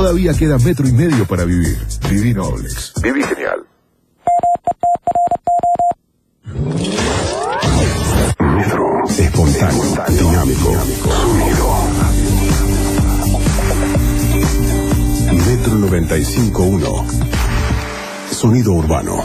Todavía queda metro y medio para vivir. Viví Noblex. Viví genial. Metro. Espontáneo. Dinámico. Sonido. Metro 95.1. Sonido urbano.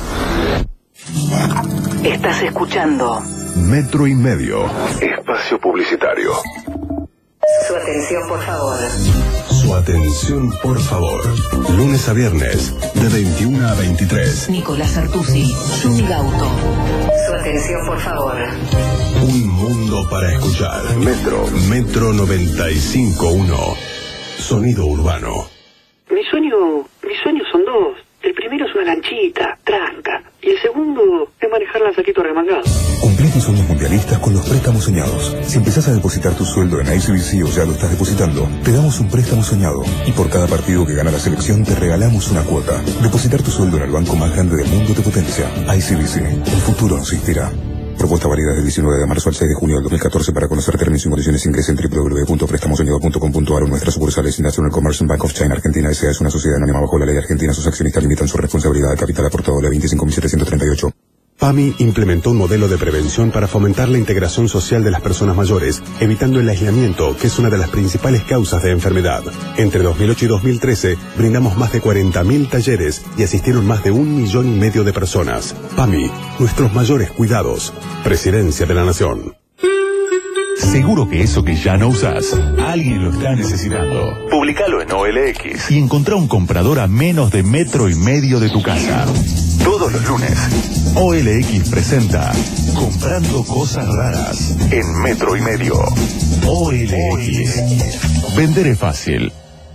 Estás escuchando Metro y medio. Espacio publicitario. Su atención, por favor. Su atención, por favor. Lunes a viernes, de 21 a 23. Nicolás Artusi, Juni Gauto. Su atención, por favor. Un mundo para escuchar. Metro 95.1. Sonido urbano. Mis sueños son dos. El primero es una lanchita, tranca. Y el segundo es manejarla a saquito remangado. Cumplí tus sueños mundialistas con los préstamos soñados. Si empezás a depositar tu sueldo en ICBC o ya lo estás depositando, te damos un préstamo soñado. Y por cada partido que gana la selección, te regalamos una cuota. Depositar tu sueldo en el banco más grande del mundo te potencia. ICBC. El futuro nos inspira. Propuesta válida del 19 de marzo al 6 de junio del 2014. Para conocer términos y condiciones ingrese en www.prestamosoñado.com.ar o nuestras sucursales. National Commercial Bank of China Argentina S.A. es una sociedad anónima bajo la ley argentina. Sus accionistas limitan su responsabilidad de capital aportado a la 25.738. PAMI implementó un modelo de prevención para fomentar la integración social de las personas mayores, evitando el aislamiento, que es una de las principales causas de enfermedad. Entre 2008 y 2013, brindamos más de 40.000 talleres y asistieron más de 1,5 millones de personas. PAMI, nuestros mayores cuidados. Presidencia de la Nación. Seguro que eso que ya no usás, alguien lo está necesitando. Publicalo en OLX y encontrá un comprador a menos de metro y medio de tu casa. Todos los lunes, OLX presenta Comprando Cosas Raras en metro y medio. OLX. Vender es fácil.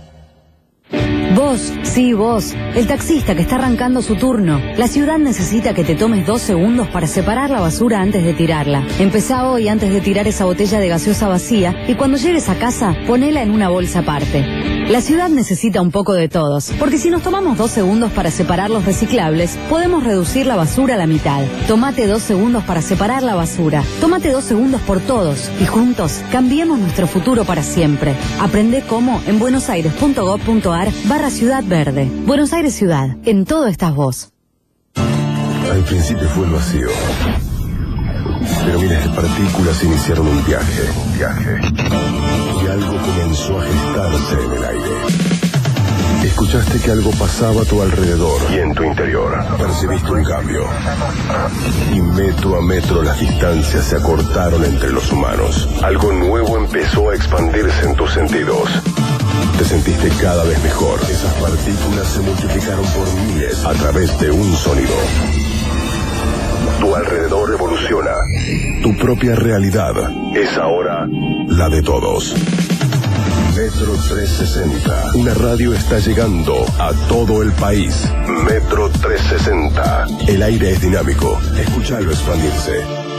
Vos, sí, vos, el taxista que está arrancando su turno. La ciudad necesita que te tomes 2 segundos para separar la basura antes de tirarla. Empezá hoy antes de tirar esa botella de gaseosa vacía y cuando llegues a casa, ponela en una bolsa aparte. La ciudad necesita un poco de todos, porque si nos tomamos 2 segundos para separar los reciclables, podemos reducir la basura a la mitad. Tómate 2 segundos para separar la basura. Tómate 2 segundos por todos y juntos cambiemos nuestro futuro para siempre. Aprende cómo en buenosaires.gov.ar/Ciudad Verde. Buenos Aires Ciudad. En todo estás vos. Al principio fue el vacío. Pero miles de partículas iniciaron un viaje. Y algo comenzó a gestarse en el aire. Escuchaste que algo pasaba a tu alrededor y en tu interior. Percibiste un cambio. Y metro a metro las distancias se acortaron entre los humanos. Algo nuevo empezó a expandirse en tus sentidos. Te sentiste cada vez mejor. Esas partículas se multiplicaron por miles a través de un sonido. Tu alrededor evoluciona. Tu propia realidad es ahora la de todos. Metro 360. Una radio está llegando a todo el país. Metro 360. El aire es dinámico. Escúchalo expandirse.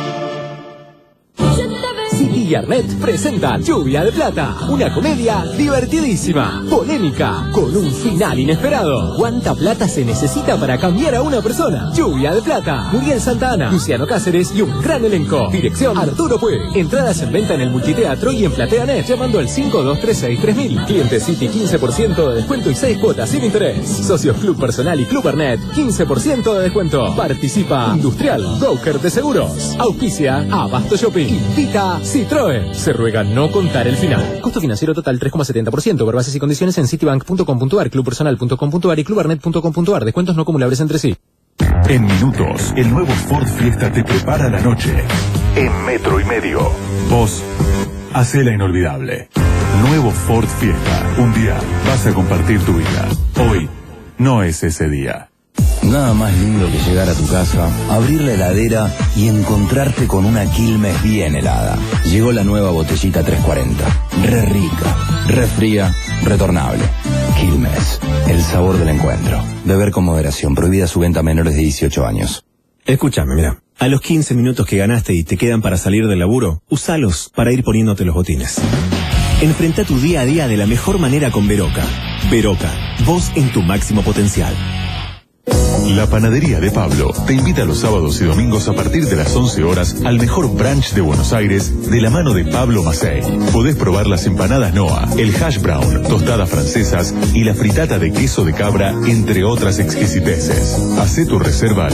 City Yarnet presenta Lluvia de Plata, una comedia divertidísima, polémica, con un final inesperado. ¿Cuánta plata se necesita para cambiar a una persona? Lluvia de Plata, Muriel Santana, Luciano Cáceres y un gran elenco. Dirección Arturo Puig. Entradas en venta en el Multiteatro y en PlateaNet llamando al 5236-3000. Cliente City 15% de descuento y 6 cuotas sin interés. Socios Club Personal y Club Arnet 15% de descuento. Participa Industrial, broker de seguros. Auspicia Abasto Shopping. Invita Citroën. Se ruega no contar el final. Costo financiero total 3,70%. Por bases y condiciones en citibank.com.ar, clubpersonal.com.ar y clubarnet.com.ar. Descuentos no acumulables entre sí. En minutos, el nuevo Ford Fiesta te prepara la noche. En metro y medio. Vos, hacela inolvidable. Nuevo Ford Fiesta. Un día vas a compartir tu vida. Hoy no es ese día. Nada más lindo que llegar a tu casa, abrir la heladera y encontrarte con una Quilmes bien helada. Llegó la nueva botellita 340. Re rica, re fría, retornable. Quilmes, el sabor del encuentro. Beber con moderación. Prohibida su venta a menores de 18 años. Escúchame, mira. A los 15 minutos que ganaste y te quedan para salir del laburo, usalos para ir poniéndote los botines. Enfrenta tu día a día de la mejor manera con Veroca. Veroca, vos en tu máximo potencial. La Panadería de Pablo te invita los sábados y domingos a partir de las 11 horas al mejor brunch de Buenos Aires de la mano de Pablo Macei. Podés probar las empanadas Noa, el hash brown, tostadas francesas y la fritata de queso de cabra, entre otras exquisiteces. Hacé tu reserva al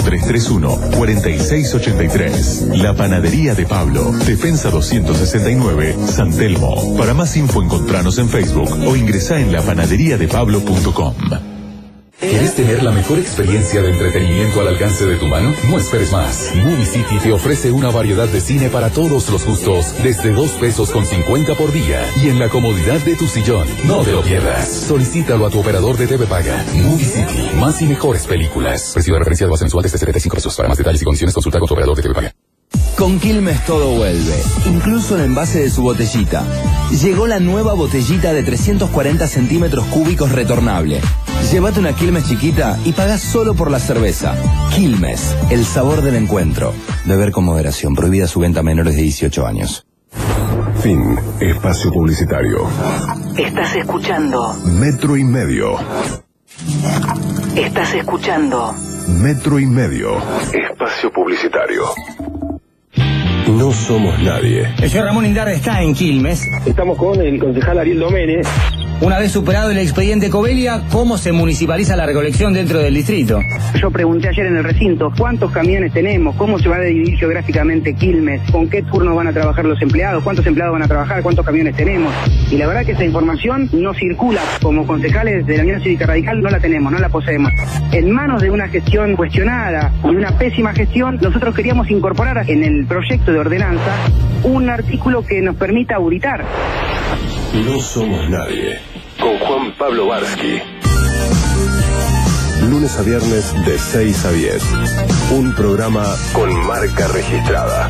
4331-4683. La Panadería de Pablo, Defensa 269, San Telmo. Para más info encontranos en Facebook o ingresá en lapanaderiadepablo.com. ¿Quieres tener la mejor experiencia de entretenimiento al alcance de tu mano? No esperes más. Movie City te ofrece una variedad de cine para todos los gustos, desde $2.50 por día y en la comodidad de tu sillón. No te lo pierdas. Solicítalo a tu operador de TV Paga. Movie City, más y mejores películas. Precio de referencia de base mensual desde $75. Para más detalles y condiciones consulta con tu operador de TV Paga. Con Quilmes todo vuelve, incluso el envase de su botellita. Llegó la nueva botellita de 340 centímetros cúbicos retornable. Llévate una Quilmes chiquita y pagás solo por la cerveza. Quilmes, el sabor del encuentro. Beber con moderación, prohibida su venta a menores de 18 años. Fin. Espacio publicitario. Estás escuchando. Metro y medio. Estás escuchando. Metro y medio. Espacio publicitario. No somos nadie. El señor Ramón Indarra está en Quilmes. Estamos con el concejal Ariel Doménez. Una vez superado el expediente Covelia, ¿cómo se municipaliza la recolección dentro del distrito? Yo pregunté ayer en el recinto, ¿cuántos camiones tenemos? ¿Cómo se va a dividir geográficamente Quilmes? ¿Con qué turno van a trabajar los empleados? ¿Cuántos empleados van a trabajar? ¿Cuántos camiones tenemos? Y la verdad que esa información no circula. Como concejales de la Unión Cívica Radical no la tenemos, no la poseemos. En manos de una gestión cuestionada y una pésima gestión, nosotros queríamos incorporar en el proyecto de ordenanza un artículo que nos permita auditar. No somos nadie. Con Juan Pablo Barsky. Lunes a viernes de 6 a 10. Un programa con marca registrada.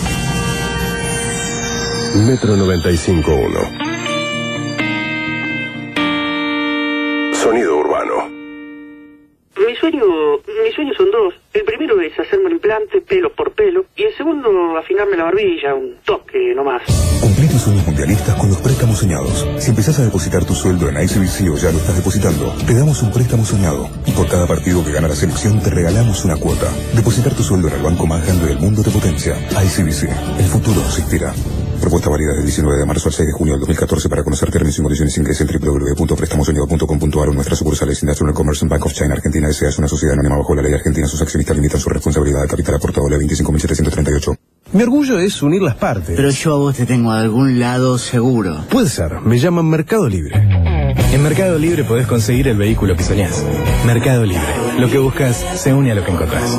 Metro 95.1. Sonido urbano. Mis sueños son dos. El primero es hacerme un implante, pelo por pelo, y el segundo, afinarme la barbilla, un toque nomás. Cumplí tus sueños mundialistas con los préstamos soñados. Si empezás a depositar tu sueldo en ICBC o ya lo estás depositando, te damos un préstamo soñado. Y por cada partido que gana la selección, te regalamos una cuota. Depositar tu sueldo en el banco más grande del mundo te potencia. ICBC. El futuro nos inspira. Propuesta válida del 19 de marzo al 6 de junio del 2014. Para conocer términos y condiciones ingrese en www.prestamosoñado.com.ar o nuestras sucursales Industrial Commerce Bank of China Argentina S.A. es una sociedad anónima bajo la ley argentina. Sus accionistas limitan su responsabilidad de capital aportado a la 25.738. Mi orgullo es unir las partes. Pero yo a vos te tengo de algún lado seguro. Puede ser. Me llaman Mercado Libre. En Mercado Libre podés conseguir el vehículo que soñás. Mercado Libre. Lo que buscas se une a lo que encontrás.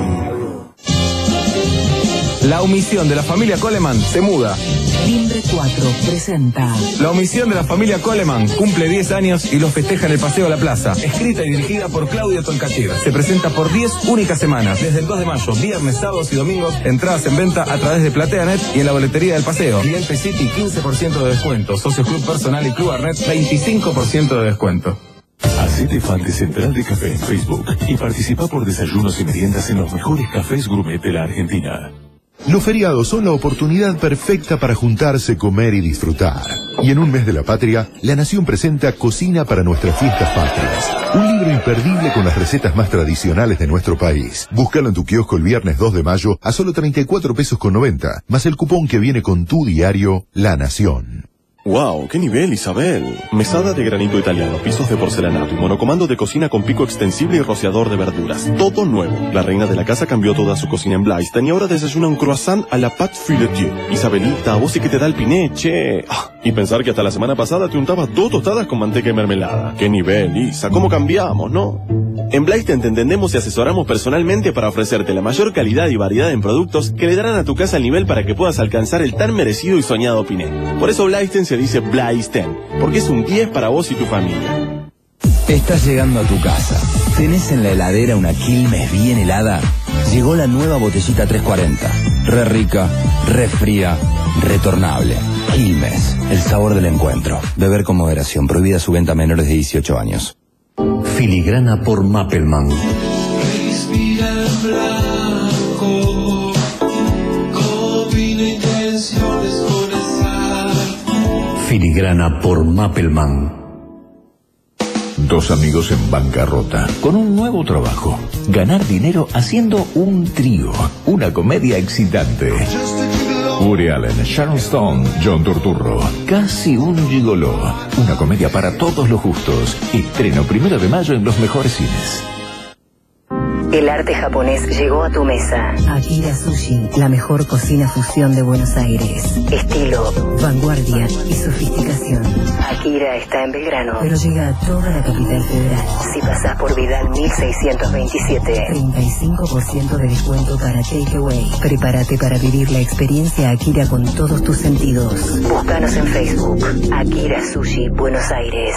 La omisión de la familia Coleman se muda. Timbre 4 presenta. La omisión de la familia Coleman cumple 10 años y lo festeja en el Paseo de la Plaza. Escrita y dirigida por Claudio Tolcachir. Se presenta por 10 únicas semanas. Desde el 2 de mayo, viernes, sábados y domingos. Entradas en venta a través de PlateaNet y en la boletería del Paseo. Cliente City, 15% de descuento. Socio Club Personal y Club Arnet, 25% de descuento. Hacete fan de Central de Café en Facebook y participa por desayunos y meriendas en los mejores cafés gourmet de la Argentina. Los feriados son la oportunidad perfecta para juntarse, comer y disfrutar. Y en un mes de la patria, La Nación presenta Cocina para nuestras fiestas patrias. Un libro imperdible con las recetas más tradicionales de nuestro país. Búscalo en tu kiosco el viernes 2 de mayo a solo 34 pesos con 90, más el cupón que viene con tu diario La Nación. ¡Wow! ¡Qué nivel, Isabel! Mesada de granito italiano, pisos de porcelanato y monocomando de cocina con pico extensible y rociador de verduras. Todo nuevo. La reina de la casa cambió toda su cocina en Blaisten y ahora desayuna un croissant a la pâte feuilletée. Isabelita, vos sí que te da el piné, che. Y pensar que hasta la semana pasada te untabas 2 tostadas con manteca y mermelada. ¡Qué nivel, Isa! ¿Cómo cambiamos, no? En Blaisten te entendemos y asesoramos personalmente para ofrecerte la mayor calidad y variedad en productos que le darán a tu casa el nivel para que puedas alcanzar el tan merecido y soñado piné. Por eso Blaisten se dice Blaisten, porque es un 10 para vos y tu familia. Estás llegando a tu casa. ¿Tenés en la heladera una Quilmes bien helada? Llegó la nueva botellita 340. Re rica, re fría, retornable. Quilmes, el sabor del encuentro. Beber con moderación. Prohibida su venta a menores de 18 años. Filigrana por Mappelman. Respira en blanco, combina intenciones con el sal. Filigrana por Mappelman. 2 amigos en bancarrota, con un nuevo trabajo. Ganar dinero haciendo un trío. Una comedia excitante. Woody Allen, Sharon Stone, John Turturro. Casi un gigoló. Una comedia para todos los gustos. Estreno 1 de mayo en los mejores cines. El arte japonés llegó a tu mesa. Akira Sushi, la mejor cocina fusión de Buenos Aires. Estilo, vanguardia y sofisticación. Akira está en Belgrano, pero llega a toda la capital federal. Si pasás por Vidal 1627, 35% de descuento para Takeaway. Prepárate para vivir la experiencia Akira con todos tus sentidos. Búscanos en Facebook. Akira Sushi, Buenos Aires.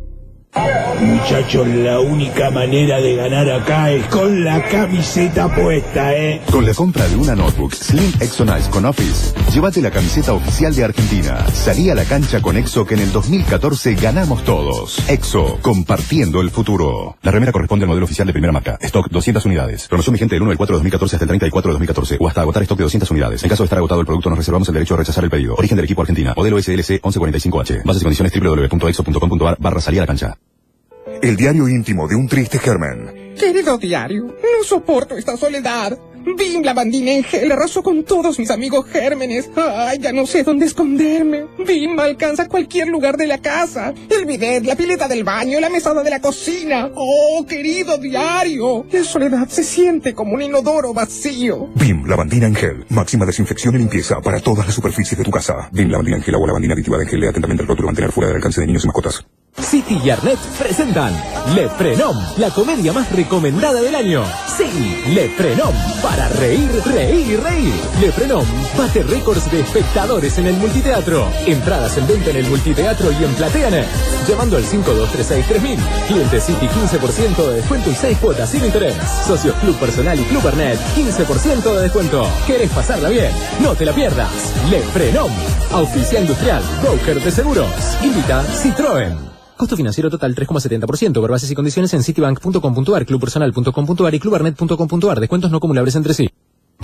Muchachos, la única manera de ganar acá es con la camiseta puesta, Con la compra de una notebook Slim Exonice con Office, llévate la camiseta oficial de Argentina. Salí a la cancha con Exo, que en el 2014 ganamos todos. Exo, compartiendo el futuro. La remera corresponde al modelo oficial de primera marca. Stock 200 unidades. Promoción vigente del 1 del 4 de 2014 hasta el 30 del 4 de 2014 o hasta agotar stock de 200 unidades. En caso de estar agotado el producto, nos reservamos el derecho a rechazar el pedido. Origen del equipo Argentina. Modelo SLC 1145H. Bases y condiciones www.exo.com.ar/salí a la cancha. El diario íntimo de un triste germen. Querido diario, no soporto esta soledad. Bim Lavandina en gel arrasó con todos mis amigos gérmenes. Ay, ya no sé dónde esconderme. Bim alcanza cualquier lugar de la casa. El bidet, la pileta del baño, la mesada de la cocina. Oh, querido diario, la soledad se siente como un inodoro vacío. BIM Lavandina en gel. Máxima desinfección y limpieza para todas las superficies de tu casa. BIM Lavandina en gel, agua lavandina aditivada en gel. Lea atentamente el rótulo. Mantener fuera del alcance de niños y mascotas. City y Arnett presentan Le Frenom, la comedia más recomendada del año. Sí, Le Frenom, para reír, reír y reír. Le Frenom bate récords de espectadores en el multiteatro. Entradas en venta en el multiteatro y en Plateanet. Llamando al 5236-3000. Cliente City 15% de descuento y 6 cuotas sin interés. Socios Club Personal y Club Arnett 15% de descuento. ¿Querés pasarla bien? No te la pierdas. Le Frenom, auspicia industrial, broker de seguros. Invita Citroën. Costo financiero total 3,70%. Por bases y condiciones en citibank.com.ar, clubpersonal.com.ar y clubarnet.com.ar. Descuentos no acumulables entre sí.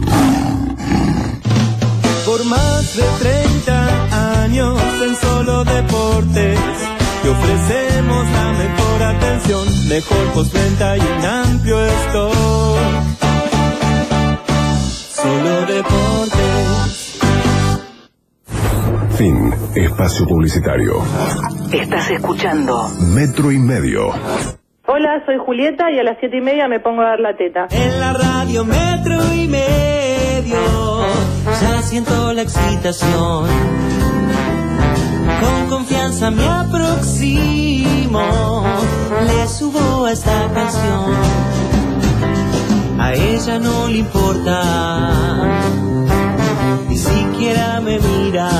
Por más de 30 años en Solo Deportes te ofrecemos la mejor atención, mejor postventa y un amplio stock. Solo Deportes. Fin. Espacio publicitario. Estás escuchando Metro y Medio. Hola, soy Julieta y a las 7:30 me pongo a dar la teta. En la radio Metro y Medio ya siento la excitación. Con confianza me aproximo, le subo a esta canción. A ella no le importa, ni siquiera me mira.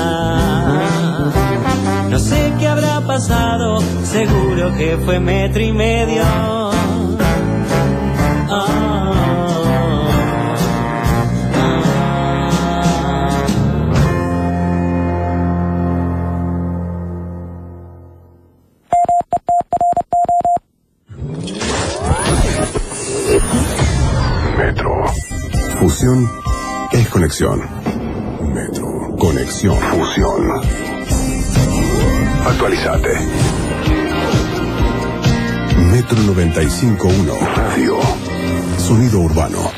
No sé qué habrá pasado, seguro que fue Metro y Medio. Metro. Fusión es conexión. Metro. Conexión. Fusión. Actualizate. Metro 95.1 Radio. Sonido urbano.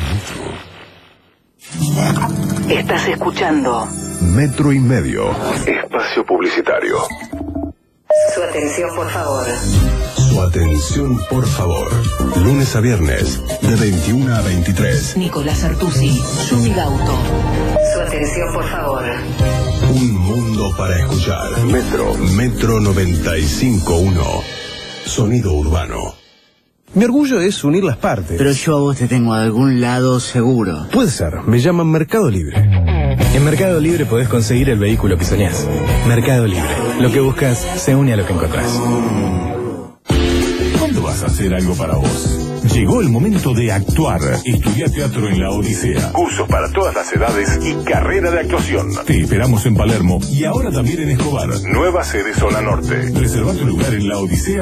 Estás escuchando Metro y Medio. Espacio publicitario. Su atención, por favor. Su atención, por favor. Lunes a viernes, de 21 a 23. Nicolás Artusi, Yumi Gauto. Su atención, por favor. Un mundo para escuchar. Metro 95.1. Sonido urbano. Mi orgullo es unir las partes. Pero yo a vos te tengo a algún lado seguro. Puede ser, me llaman Mercado Libre. En Mercado Libre podés conseguir el vehículo que soñás. Mercado Libre. Lo que buscas se une a lo que encontrás. ¿Cuándo vas a hacer algo para vos? Llegó el momento de actuar. Estudia teatro en La Odisea. Cursos para todas las edades y carrera de actuación. Te esperamos en Palermo y ahora también en Escobar. Nueva sede Zona Norte. Reserva tu lugar en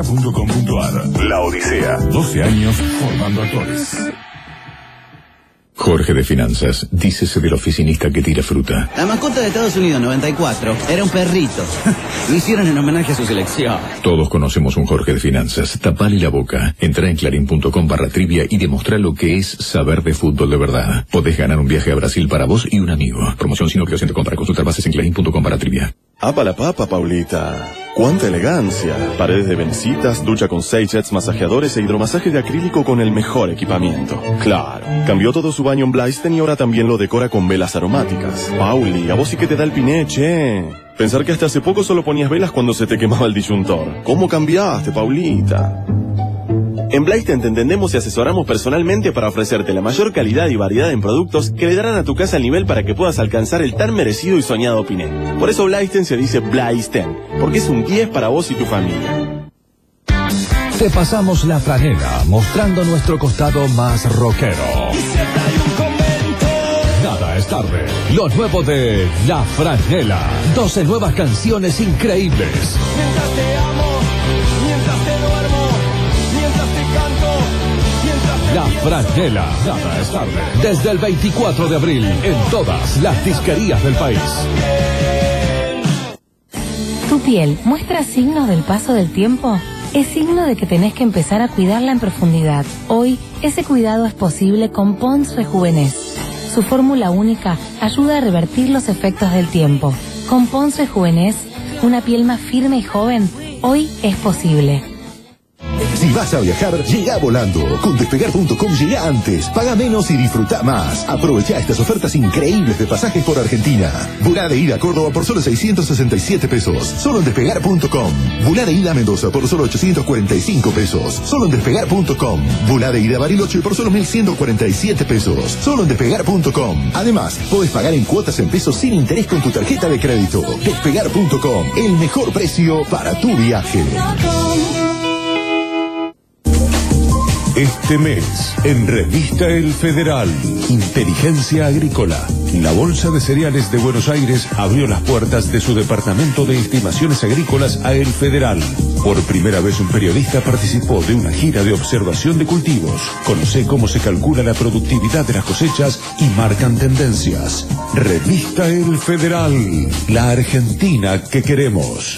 laodicea.com.ar. La Odisea. 12 años formando actores. Jorge de Finanzas, dícese del oficinista que tira fruta. La mascota de Estados Unidos 94 era un perrito. Lo hicieron en homenaje a su selección. Todos conocemos un Jorge de Finanzas. Tapale la boca. Entra en clarín.com/trivia y demostrá lo que es saber de fútbol de verdad. Podés ganar un viaje a Brasil para vos y un amigo. Promoción sin obligación de compra. Consultar bases en clarín.com/trivia. ¡Apa la papa, Paulita! ¡Cuánta elegancia! Paredes de venecitas, ducha con 6 jets masajeadores e hidromasaje de acrílico con el mejor equipamiento. ¡Claro! Cambió todo su baño en Blaisten y ahora también lo decora con velas aromáticas. Pauli, a vos sí que te da el pineche. Pensar que hasta hace poco solo ponías velas cuando se te quemaba el disyuntor. ¿Cómo cambiaste, Paulita? En Blaisten te entendemos y asesoramos personalmente para ofrecerte la mayor calidad y variedad en productos que le darán a tu casa el nivel para que puedas alcanzar el tan merecido y soñado Piné. Por eso Blaisten se dice Blaisten, porque es un 10 para vos y tu familia. Te pasamos la franela, mostrando nuestro costado más rockero. Nada es tarde. Lo nuevo de La Franela. 12 nuevas canciones increíbles. Mientras te amo, mientras te duermo, mientras te canto, mientras te La Franela. Nada es tarde. Desde el 24 de abril en todas las disquerías del país. ¿Tu piel muestra signos del paso del tiempo? Es signo de que tenés que empezar a cuidarla en profundidad. Hoy, ese cuidado es posible con Pond's Rejuvenez. Su fórmula única ayuda a revertir los efectos del tiempo. Con Pond's Rejuvenez, una piel más firme y joven, hoy es posible. Si vas a viajar, llega volando. Con Despegar.com llega antes, paga menos y disfruta más. Aprovecha estas ofertas increíbles de pasajes por Argentina. Volá de ida a Córdoba por solo 667 pesos. Solo en Despegar.com. Volá de ida a Mendoza por solo 845 pesos. Solo en Despegar.com. Volá de ida a Bariloche por solo 1.147 pesos. Solo en Despegar.com. Además, podés pagar en cuotas en pesos sin interés con tu tarjeta de crédito. Despegar.com. El mejor precio para tu viaje. Este mes, en Revista El Federal, Inteligencia Agrícola. La Bolsa de Cereales de Buenos Aires abrió las puertas de su departamento de estimaciones agrícolas a El Federal. Por primera vez un periodista participó de una gira de observación de cultivos. Conoce cómo se calcula la productividad de las cosechas y marcan tendencias. Revista El Federal, la Argentina que queremos.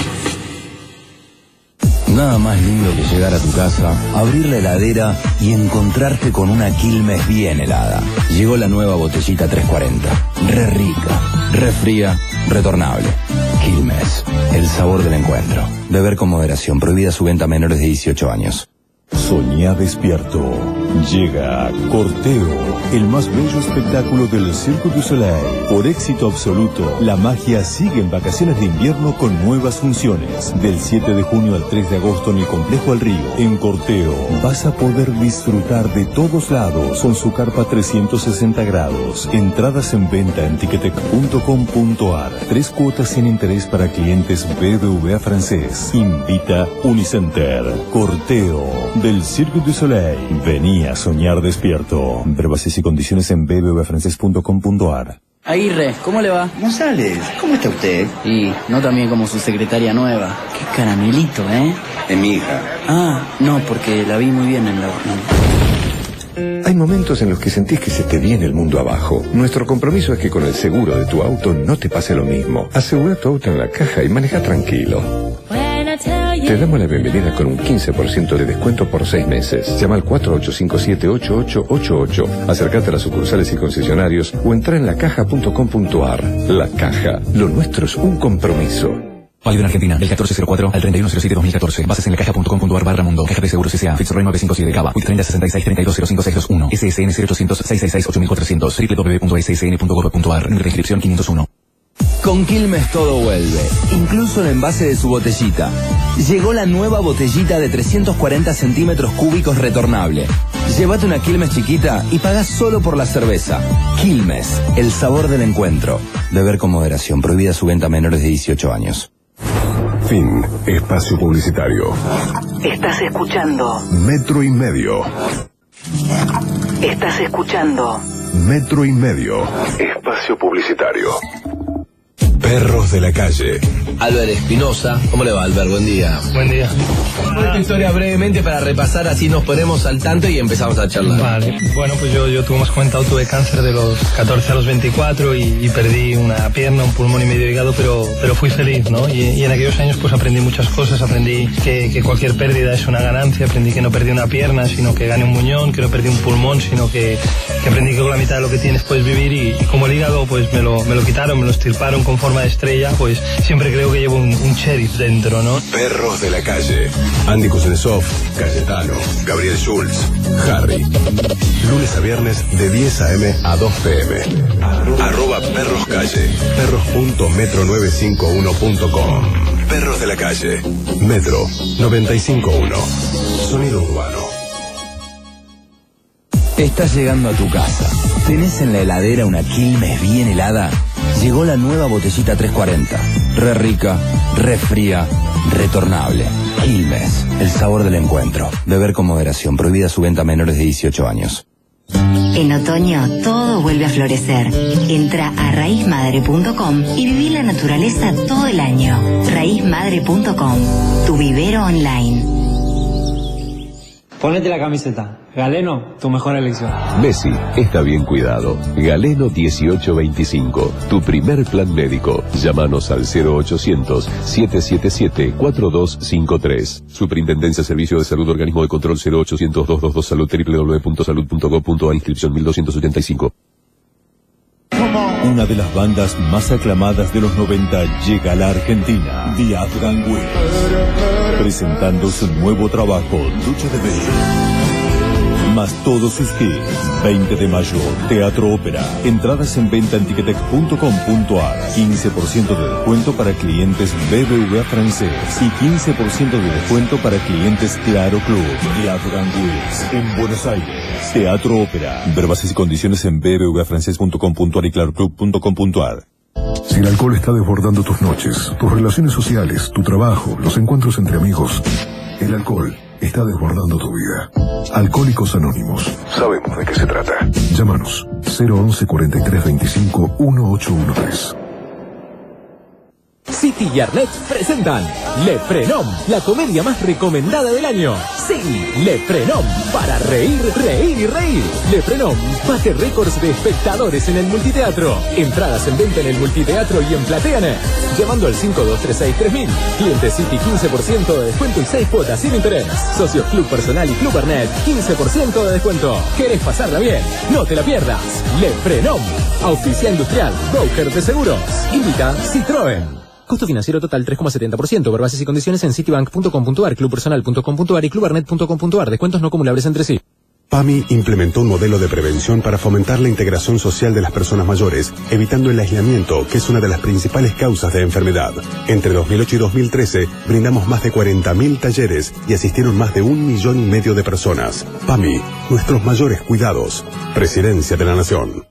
Nada más lindo que llegar a tu casa, abrir la heladera y encontrarte con una Quilmes bien helada. Llegó la nueva botellita 340. Re rica, re fría, retornable. Quilmes, el sabor del encuentro. Beber con moderación. Prohibida su venta a menores de 18 años. Soñá despierto. Llega Corteo, el más bello espectáculo del Cirque du Soleil. Por éxito absoluto, la magia sigue en vacaciones de invierno con nuevas funciones. Del 7 de junio al 3 de agosto en el Complejo El Río. En Corteo vas a poder disfrutar de todos lados con su carpa 360 grados. Entradas en venta en ticketek.com.ar. 3 cuotas sin interés para clientes BBVA francés. Invita Unicenter. Corteo del Cirque du Soleil. Vení a soñar despierto. Ver bases y condiciones en bbvafrancés.com.ar. Aguirre, ¿cómo le va? González, ¿cómo está usted? Y no también como su secretaria nueva. Qué caramelito, ¿eh? Es mi hija. Ah, no, porque la vi muy bien en la... Hay momentos en los que sentís que se te viene el mundo abajo. Nuestro compromiso es que con el seguro de tu auto no te pase lo mismo. Asegura tu auto en la caja y maneja tranquilo. Te damos la bienvenida con un 15% de descuento por 6 meses. Llama al 4857-8888. Acércate a las sucursales y concesionarios o entra en lacaja.com.ar. La Caja. Lo nuestro es un compromiso. Válido en Argentina, del 1404 al 3107-2014. Bases en lacaja.com.ar/mundo. Caja de Seguros S.A. Fixed 957 Cava. WIC 3066-3205-621. SSN 0800-666-8400. www.ssn.gov.ar. Número de inscripción 501. Con Quilmes todo vuelve, incluso el envase de su botellita. Llegó la nueva botellita de 340 centímetros cúbicos retornable. Llévate una Quilmes chiquita y pagás solo por la cerveza. Quilmes, el sabor del encuentro. Beber con moderación. Prohibida su venta a menores de 18 años. Fin. Espacio publicitario. Estás escuchando Metro y Medio. Estás escuchando Metro y Medio. Espacio publicitario. Perros de la calle. Albert Espinosa. ¿Cómo le va, Albert? Buen día. Buen día. Cuenta historia brevemente para repasar, así nos ponemos al tanto y empezamos a charlar. Vale. Bueno, pues yo como has comentado, tuve cáncer de los 14 a los 24 y perdí una pierna, un pulmón y medio hígado, pero fui feliz, ¿no? Y en aquellos años pues aprendí muchas cosas. Aprendí que cualquier pérdida es una ganancia. Aprendí que no perdí una pierna, sino que gané un muñón. Que no perdí un pulmón, sino que aprendí que con la mitad de lo que tienes puedes vivir. Y como el hígado pues me lo quitaron, me lo estirparon con forma de estrella, pues siempre creo que llevo un sheriff dentro, ¿no? Perros de la calle. Andy Kuznetsov, Cayetano, Gabriel Schulz, Harry. Lunes a viernes de 10 a.m. a 2 p.m. @perroscalle. perros.metro951.com. Perros de la calle. Metro 951. Sonido urbano. Estás llegando a tu casa. ¿Tenés en la heladera una Quilmes bien helada? Llegó la nueva botellita 340. Re rica, re fría, retornable. Quilmes, el sabor del encuentro. Beber con moderación. Prohibida su venta a menores de 18 años. En otoño todo vuelve a florecer. Entra a raizmadre.com y viví la naturaleza todo el año. Raizmadre.com, tu vivero online. Ponete la camiseta. Galeno, tu mejor elección. Messi está bien cuidado. Galeno 1825, tu primer plan médico. Llámanos al 0800-777-4253. Superintendencia Servicio de Salud, Organismo de Control 0800-222 Salud, www.salud.gov.a, inscripción 1285. Una de las bandas más aclamadas de los 90 llega a la Argentina, The Afghan Wigs, presentando su nuevo trabajo, Lucha de Bello. Más todos sus hits. 20 de mayo, Teatro Ópera. Entradas en venta en ticketek.com.ar. 15% de descuento para clientes BBVA francés y 15% de descuento para clientes Claro Club. The Afghan Wigs en Buenos Aires. Teatro Ópera. Ver bases y condiciones en bbvafrancés.com.ar y claroclub.com.ar. Si el alcohol está desbordando tus noches, tus relaciones sociales, tu trabajo, los encuentros entre amigos, el alcohol está desbordando tu vida. Alcohólicos Anónimos. Sabemos de qué se trata. Llámanos 011 43 25 1813. City y Arlet presentan Le Frenom, la comedia más recomendada del año. Sí, Le Frenom, para reír, reír y reír. Le Frenom bate récords de espectadores en el multiteatro. Entradas en venta en el multiteatro y en Plateanet. Llamando al 5236-3000. Cliente City 15% de descuento y 6 cuotas sin interés. Socios Club Personal y Club Arnet 15% de descuento. ¿Querés pasarla bien? No te la pierdas. Le Frenom, auspicia industrial, broker de seguros. Invita Citroën. Costo financiero total 3,70%. Ver bases y condiciones en citibank.com.ar, clubpersonal.com.ar y clubarnet.com.ar. Descuentos no acumulables entre sí. PAMI implementó un modelo de prevención para fomentar la integración social de las personas mayores, evitando el aislamiento, que es una de las principales causas de enfermedad. Entre 2008 y 2013, brindamos más de 40.000 talleres y asistieron más de 1,5 millones de personas. PAMI, nuestros mayores cuidados. Presidencia de la Nación.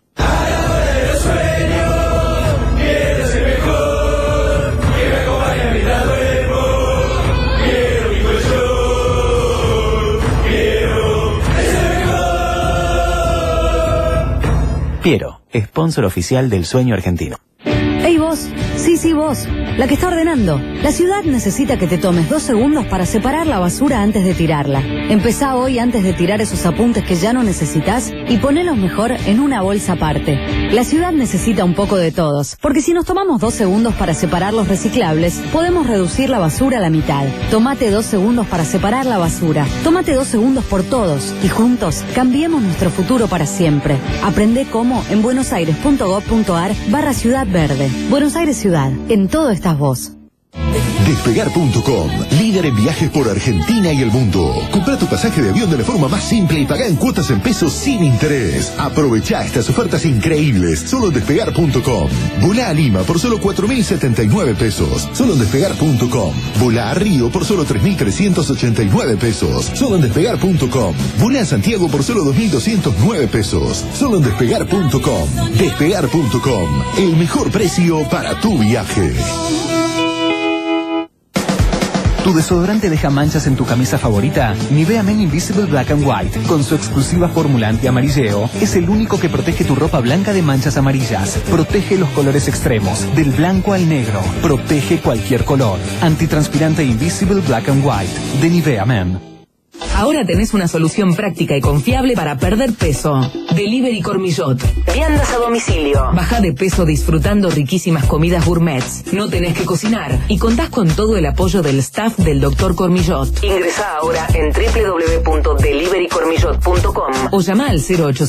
Piero, sponsor oficial del sueño argentino. ¡Ey vos! Sí, vos. La que está ordenando. La ciudad necesita que te tomes 2 segundos para separar la basura antes de tirarla. Empezá hoy antes de tirar esos apuntes que ya no necesitas y ponelos mejor en una bolsa aparte. La ciudad necesita un poco de todos, porque si nos tomamos 2 segundos para separar los reciclables, podemos reducir la basura a la mitad. Tómate 2 segundos para separar la basura. Tómate 2 segundos por todos y juntos cambiemos nuestro futuro para siempre. Aprende cómo en buenosaires.gov.ar/Ciudad Verde. Buenos Aires Ciudad. En todo estás vos. Despegar.com, líder en viajes por Argentina y el mundo. Compra tu pasaje de avión de la forma más simple y pagá en cuotas en pesos sin interés. Aprovecha estas ofertas increíbles solo en Despegar.com. Volá a Lima por solo 4.079 pesos. Solo en Despegar.com. Volá a Río por solo 3.389 pesos. Solo en Despegar.com. Volá a Santiago por solo 2.209 pesos. Solo en Despegar.com. Despegar.com. El mejor precio para tu viaje. ¿Tu desodorante deja manchas en tu camisa favorita? Nivea Men Invisible Black and White, con su exclusiva fórmula anti-amarilleo, es el único que protege tu ropa blanca de manchas amarillas. Protege los colores extremos, del blanco al negro. Protege cualquier color. Antitranspirante Invisible Black and White, de Nivea Men. Ahora tenés una solución práctica y confiable para perder peso. Delivery Cormillot. Viandas a domicilio. Baja de peso disfrutando riquísimas comidas gourmets. No tenés que cocinar y contás con todo el apoyo del staff del Dr. Cormillot. Ingresá ahora en www.deliverycormillot.com o llama al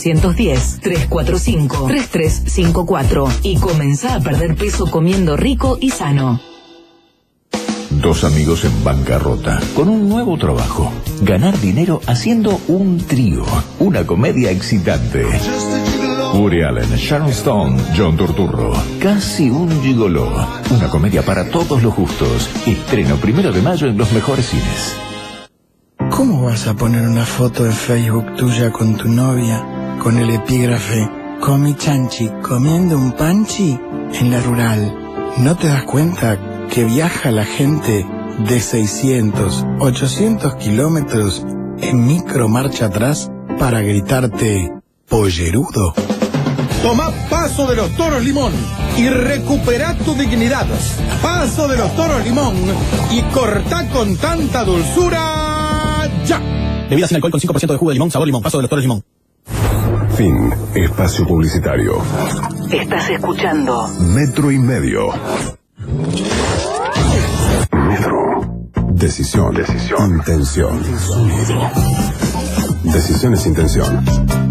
0810-345-3354 y comenzá a perder peso comiendo rico y sano. Dos amigos en bancarrota, con un nuevo trabajo. Ganar dinero haciendo un trío. Una comedia excitante. Woody Allen, Sharon Stone, John Turturro. Casi un gigoló. Una comedia para todos los gustos. Estreno 1 de mayo en los mejores cines. ¿Cómo vas a poner una foto en Facebook tuya con tu novia con el epígrafe "Comi chanchi, comiendo un panchi" en la rural? ¿No te das cuenta que viaja la gente de 600, 800 kilómetros en micro marcha atrás para gritarte pollerudo? Toma Paso de los Toros Limón y recupera tu dignidad. Paso de los Toros Limón y corta con tanta dulzura ya. Bebida sin alcohol con 5% de jugo de limón, sabor limón. Paso de los Toros Limón. Fin. Espacio publicitario. Estás escuchando Metro y Medio. Decisión. Intención. Decisión es intención.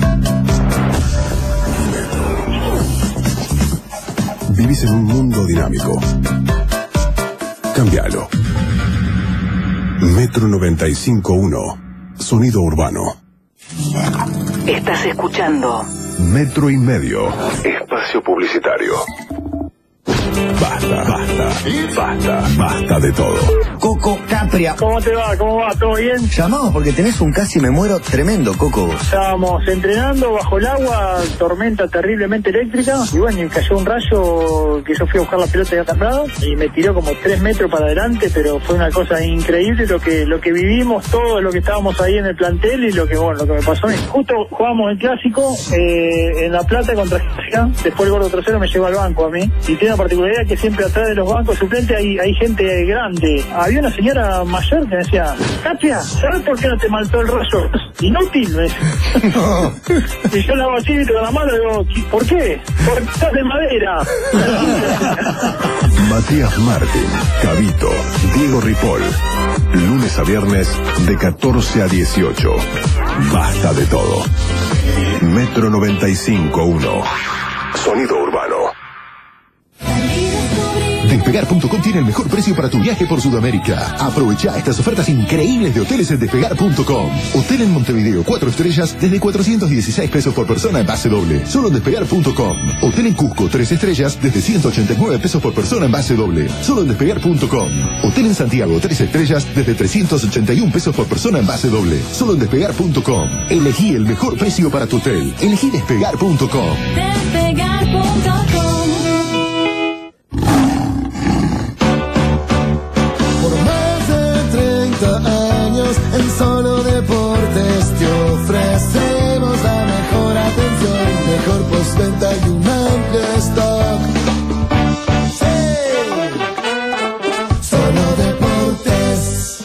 Vivís en un mundo dinámico. Cámbialo. Metro 95.1. Sonido urbano. Estás escuchando Metro y Medio. Espacio publicitario. Basta de todo. Coco Capria. ¿Cómo te va? ¿Cómo va? ¿Todo bien? Llamamos porque tenés un casi me muero tremendo, Coco. Estábamos entrenando bajo el agua, tormenta terriblemente eléctrica, y bueno, y cayó un rayo que yo fui a buscar la pelota ya temprano y me tiró como 3 metros para adelante, pero fue una cosa increíble lo que vivimos todos, lo que estábamos ahí en el plantel y lo que me pasó a mí. Justo jugamos el clásico en La Plata contra Gimnasia, después el gordo trasero me llevó al banco a mí, y tiene una particularidad que siempre atrás de los bancos suplentes hay gente grande. Había una señora mayor que me decía: Capria, ¿sabes por qué no te maltó el rayo? Inútil, me decía. No. Y yo la hago así con la mano y digo: ¿por qué? Porque estás de madera. Matías Martín, Cabito, Diego Ripoll. Lunes a viernes de 14 a 18. Basta de todo. Metro 95.1. Sonido urbano. Despegar.com tiene el mejor precio para tu viaje por Sudamérica. Aprovecha estas ofertas increíbles de hoteles en Despegar.com. Hotel en Montevideo 4 estrellas desde 416 pesos por persona en base doble, solo en Despegar.com. Hotel en Cusco 3 estrellas desde 189 pesos por persona en base doble, solo en Despegar.com. Hotel en Santiago 3 estrellas desde 381 pesos por persona en base doble, solo en Despegar.com. Elegí el mejor precio para tu hotel. Elegí Despegar.com. Despegar.com. En Solo Deportes te ofrecemos la mejor atención, mejor postventa y un amplio stock. Sí. Solo Deportes.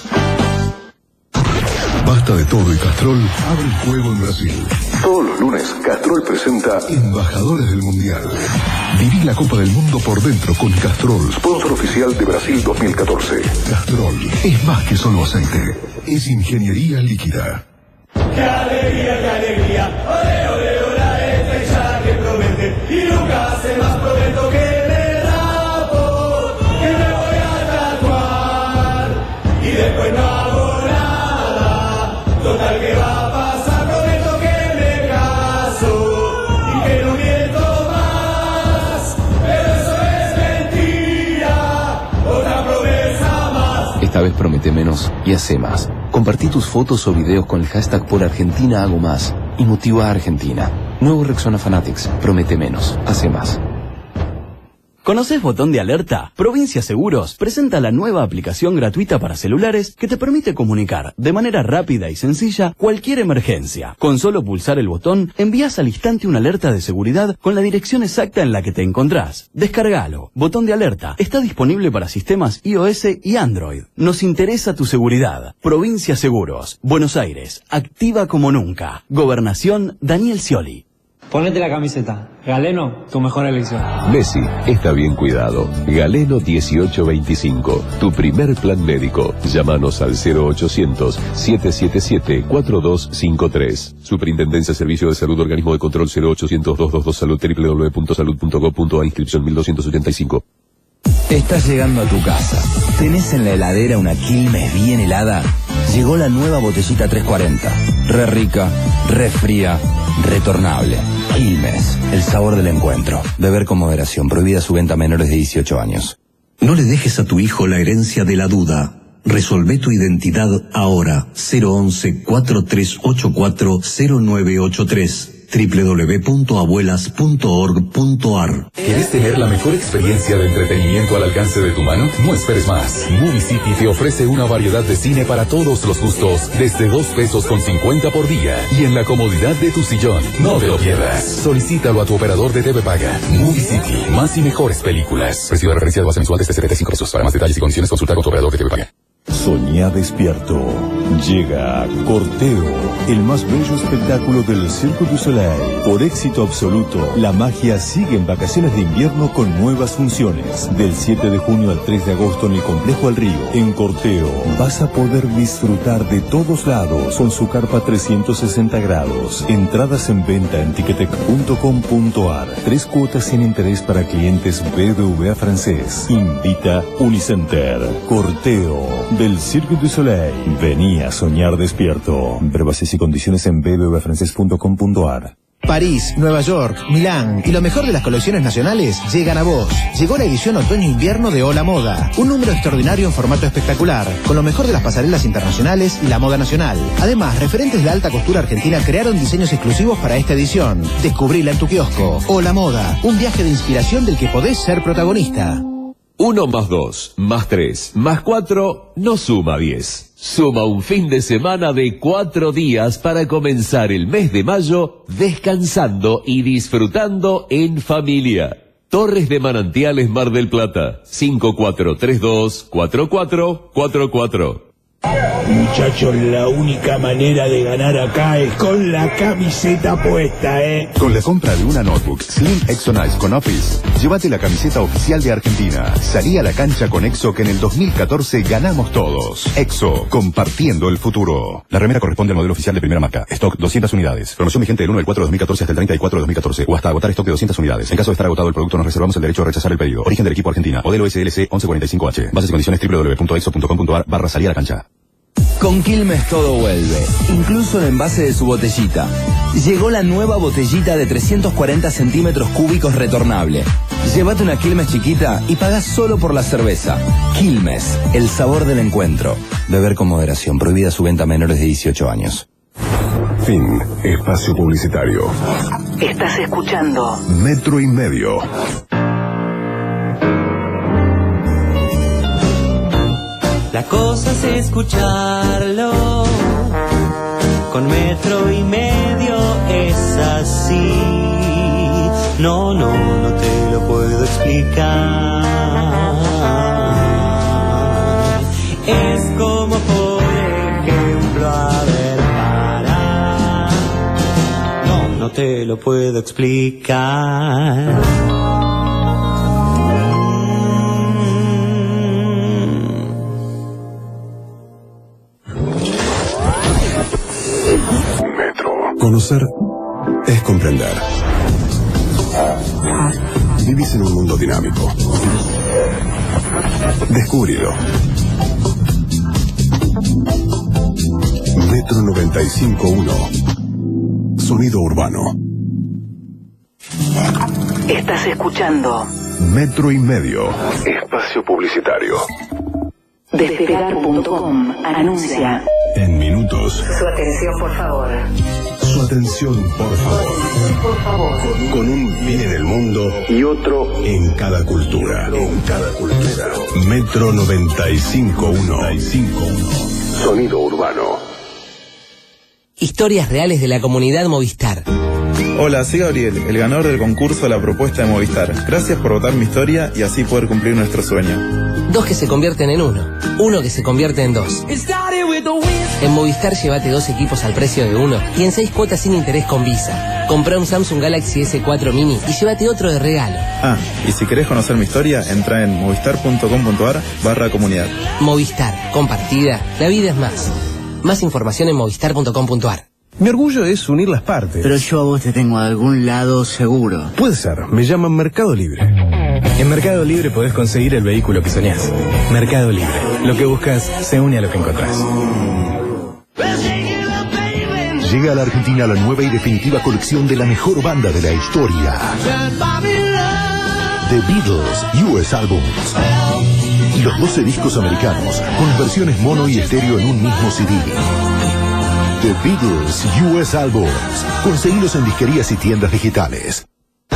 Basta de todo y Castrol abre el juego en Brasil. Todos los lunes, Castrol presenta Embajadores del Mundial. Viví la Copa del Mundo por dentro con Castrol, sponsor oficial de Brasil 2014. Castrol es más que solo aceite, es ingeniería líquida. ¡Qué alegría, qué alegría! ¡Ole, ole, ole! Estrella que promete y nunca hace más prometo que me rapo, que me voy a tatuar y después no hago nada. Total, que va a pasar? Prometo que me caso y que no miento más, pero eso es mentira. Otra promesa más. Esta vez promete menos y hace más. Compartí tus fotos o videos con el hashtag Por Argentina Hago Más y motiva a Argentina. Nuevo Rexona Fanatics. Promete menos, hace más. ¿Conocés Botón de Alerta? Provincia Seguros presenta la nueva aplicación gratuita para celulares que te permite comunicar de manera rápida y sencilla cualquier emergencia. Con solo pulsar el botón, envías al instante una alerta de seguridad con la dirección exacta en la que te encontrás. Descargalo. Botón de Alerta está disponible para sistemas iOS y Android. Nos interesa tu seguridad. Provincia Seguros. Buenos Aires. Activa como nunca. Gobernación Daniel Scioli. Ponete la camiseta. Galeno, tu mejor elección. Messi está bien cuidado. Galeno 1825, tu primer plan médico. Llámanos al 0800-777-4253. Superintendencia Servicio de Salud, Organismo de Control 0800-222 Salud, www.salud.gov.a, inscripción 1285. Estás llegando a tu casa. ¿Tenés en la heladera una Quilmes bien helada? Llegó la nueva botellita 340. Re rica, re fría, retornable. Quilmes, el sabor del encuentro. Beber con moderación. Prohibida su venta a menores de 18 años. No le dejes a tu hijo la herencia de la duda. Resolvé tu identidad ahora. 011-4384-0983. www.abuelas.org.ar. ¿Quieres tener la mejor experiencia de entretenimiento al alcance de tu mano? No esperes más. Movie City te ofrece una variedad de cine para todos los gustos, desde $2.50 por día y en la comodidad de tu sillón. No te lo pierdas. Solicítalo a tu operador de TV Paga. Movie City, más y mejores películas. Precio de referencia de base mensual desde $75. Para más detalles y condiciones, consulta con tu operador de TV Paga. Soñá despierto. Llega Corteo, el más bello espectáculo del Cirque du Soleil. Por éxito absoluto, la magia sigue en vacaciones de invierno con nuevas funciones. Del 7 de junio al 3 de agosto en el Complejo al Río. En Corteo vas a poder disfrutar de todos lados con su carpa 360 grados. Entradas en venta en ticketek.com.ar. 3 cuotas sin interés para clientes BBVA francés. Invita Unicenter. Corteo del Cirque du Soleil. Vení a soñar despierto. Ver bases y condiciones en bbvafrancés.com.ar. París, Nueva York, Milán y lo mejor de las colecciones nacionales llegan a vos. Llegó la edición otoño-invierno de Hola Moda. Un número extraordinario en formato espectacular, con lo mejor de las pasarelas internacionales y la moda nacional. Además, referentes de la alta costura argentina crearon diseños exclusivos para esta edición. Descubrila en tu kiosco. Hola Moda, un viaje de inspiración del que podés ser protagonista. 1 más 2, más 3, más 4, no suma 10. Suma un fin de semana de 4 días para comenzar el mes de mayo descansando y disfrutando en familia. Torres de Manantiales Mar del Plata, 5432-4444. Muchachos, la única manera de ganar acá es con la camiseta puesta, Con la compra de una notebook Slim Exonice con Office, llévate la camiseta oficial de Argentina. Salí a la cancha con Exo, que en el 2014 ganamos todos. Exo, compartiendo el futuro. La remera corresponde al modelo oficial de primera marca. Stock 200 unidades. Promoción vigente del 1 del 4 de 2014 hasta el 30 del 4 de 2014. O hasta agotar stock de 200 unidades. En caso de estar agotado el producto, nos reservamos el derecho a rechazar el pedido. Origen del equipo Argentina. Modelo SLC 1145H. Bases y condiciones www.exo.com.ar/salir a la cancha. Con Quilmes todo vuelve, incluso el envase de su botellita. Llegó la nueva botellita de 340 centímetros cúbicos retornable. Llévate una Quilmes chiquita y pagás solo por la cerveza. Quilmes, el sabor del encuentro. Beber con moderación. Prohibida su venta a menores de 18 años. Fin. Espacio publicitario. Estás escuchando Metro y Medio. La cosa es escucharlo. Con Metro y Medio es así. No te lo puedo explicar. Es como por ejemplo, a ver, para. No te lo puedo explicar. Conocer es comprender. Vivís en un mundo dinámico. Descúbrelo. Metro 95.1. Sonido urbano. Estás escuchando Metro y Medio. Espacio publicitario. Despegar.com anuncia. En minutos. Su atención, por favor. Su atención, por favor. Con un pie en el mundo y otro en cada cultura. Metro 95.1. Sonido urbano. Historias reales de la comunidad Movistar. Hola, soy Gabriel, el ganador del concurso La Propuesta de Movistar. Gracias por votar mi historia y así poder cumplir nuestro sueño. Dos que se convierten en uno, uno que se convierte en dos. En Movistar llévate 2 equipos al precio de uno y en 6 cuotas sin interés con Visa. Comprá un Samsung Galaxy S4 Mini y llévate otro de regalo. Ah, y si querés conocer mi historia, entra en movistar.com.ar/comunidad. Movistar, compartida, la vida es más. Más información en movistar.com.ar. Mi orgullo es unir las partes. Pero yo a vos te tengo a algún lado seguro. Puede ser, me llaman Mercado Libre. En Mercado Libre podés conseguir el vehículo que soñás. Mercado Libre, lo que buscas se une a lo que encontrás. Llega a la Argentina la nueva y definitiva colección de la mejor banda de la historia. The Beatles US Albums. Y los 12 discos americanos, con versiones mono y estéreo en un mismo CD. The Beatles US Albums. Conseguilos en disquerías y tiendas digitales.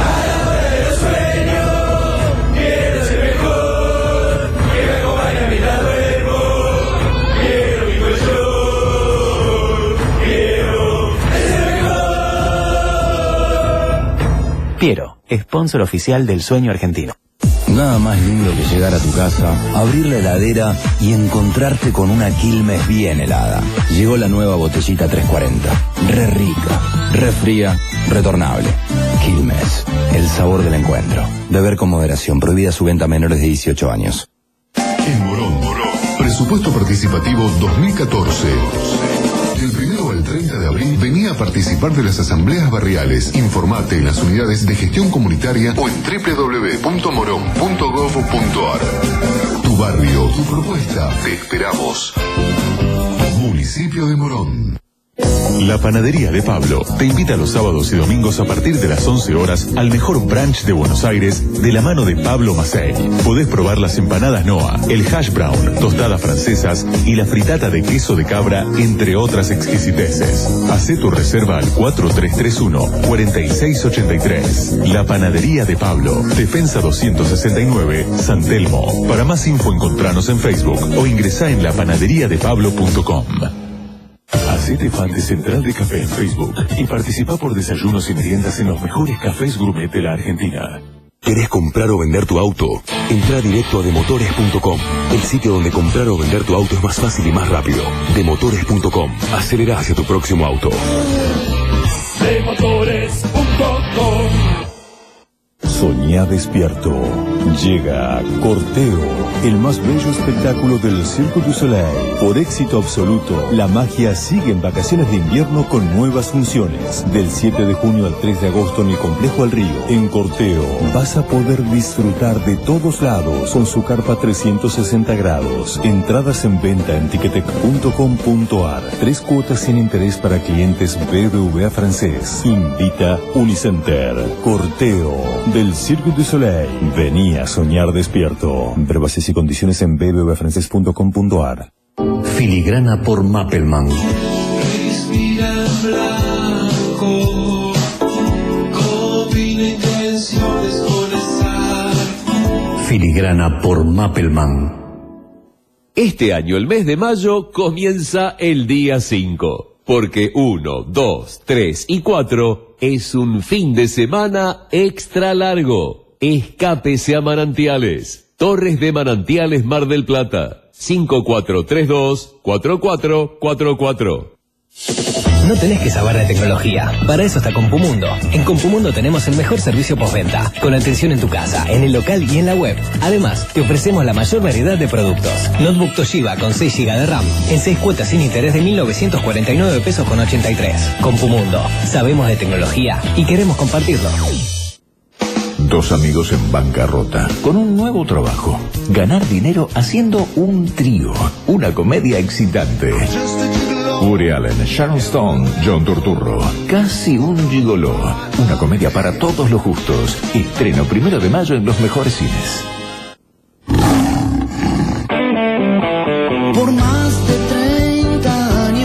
Piero, sponsor oficial del sueño argentino. Nada más lindo que llegar a tu casa, abrir la heladera y encontrarte con una Quilmes bien helada. Llegó la nueva botellita 340. Re rica, re fría, retornable. Quilmes, el sabor del encuentro. Beber con moderación, prohibida su venta a menores de 18 años. En Morón, presupuesto participativo 2014. Del 1 al 30 de abril venía a participar de las asambleas barriales. Informate en las unidades de gestión comunitaria o en www.moron.gov.ar. Tu barrio, tu propuesta, te esperamos. Municipio de Morón. La Panadería de Pablo te invita los sábados y domingos a partir de las 11 horas al mejor brunch de Buenos Aires de la mano de Pablo Macei. Podés probar las empanadas Noa, el hash brown, tostadas francesas y la fritata de queso de cabra, entre otras exquisiteces. Hacé tu reserva al 4331-4683. La Panadería de Pablo, Defensa 269, San Telmo. Para más info encontranos en Facebook o ingresá en lapanaderiadepablo.com. Hacete fan de Central de Café en Facebook y participa por desayunos y meriendas en los mejores cafés gourmet de la Argentina. ¿Querés comprar o vender tu auto? Entra directo a demotores.com, el sitio donde comprar o vender tu auto es más fácil y más rápido. Demotores.com, acelera hacia tu próximo auto. Demotores.com. Soñá despierto. Llega Corteo, el más bello espectáculo del Cirque du Soleil. Por éxito absoluto, la magia sigue en vacaciones de invierno con nuevas funciones. Del 7 de junio al 3 de agosto en el Complejo al Río. En Corteo vas a poder disfrutar de todos lados con su carpa 360 grados. Entradas en venta en ticketek.com.ar. 3 cuotas sin interés para clientes BBVA francés. Invita Unicenter. Corteo del Cirque du Soleil. Vení a soñar despierto. Ver bases y condiciones en bbvafrancés.com.ar. Filigrana por Mappelman. Respira blanco, combina intenciones con azar. Filigrana por Mappelman. Este año, el mes de mayo, comienza el día 5. Porque 1, 2, 3 y 4 es un fin de semana extra largo. Escápese a Manantiales. Torres de Manantiales Mar del Plata. 5432-4444. No tenés que saber de tecnología. Para eso está Compumundo. En Compumundo tenemos el mejor servicio postventa, con atención en tu casa, en el local y en la web. Además, te ofrecemos la mayor variedad de productos. Notebook Toshiba con 6 GB de RAM, en 6 cuotas sin interés de 1.949 pesos con 83. Compumundo. Sabemos de tecnología y queremos compartirlo. Dos amigos en bancarrota, con un nuevo trabajo. Ganar dinero haciendo un trío. Una comedia excitante. Woody Allen, Sharon Stone, John Turturro. Casi un gigoló. Una comedia para todos los gustos. Estreno 1 de mayo en los mejores cines. Por más de 30 años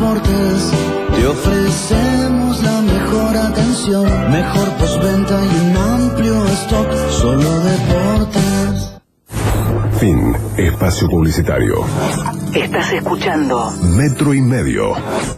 deportes. Te ofrecemos la mejor atención, mejor postventa y un amplio stock. Solo deportes. Fin. Espacio publicitario. Estás escuchando Metro y Medio.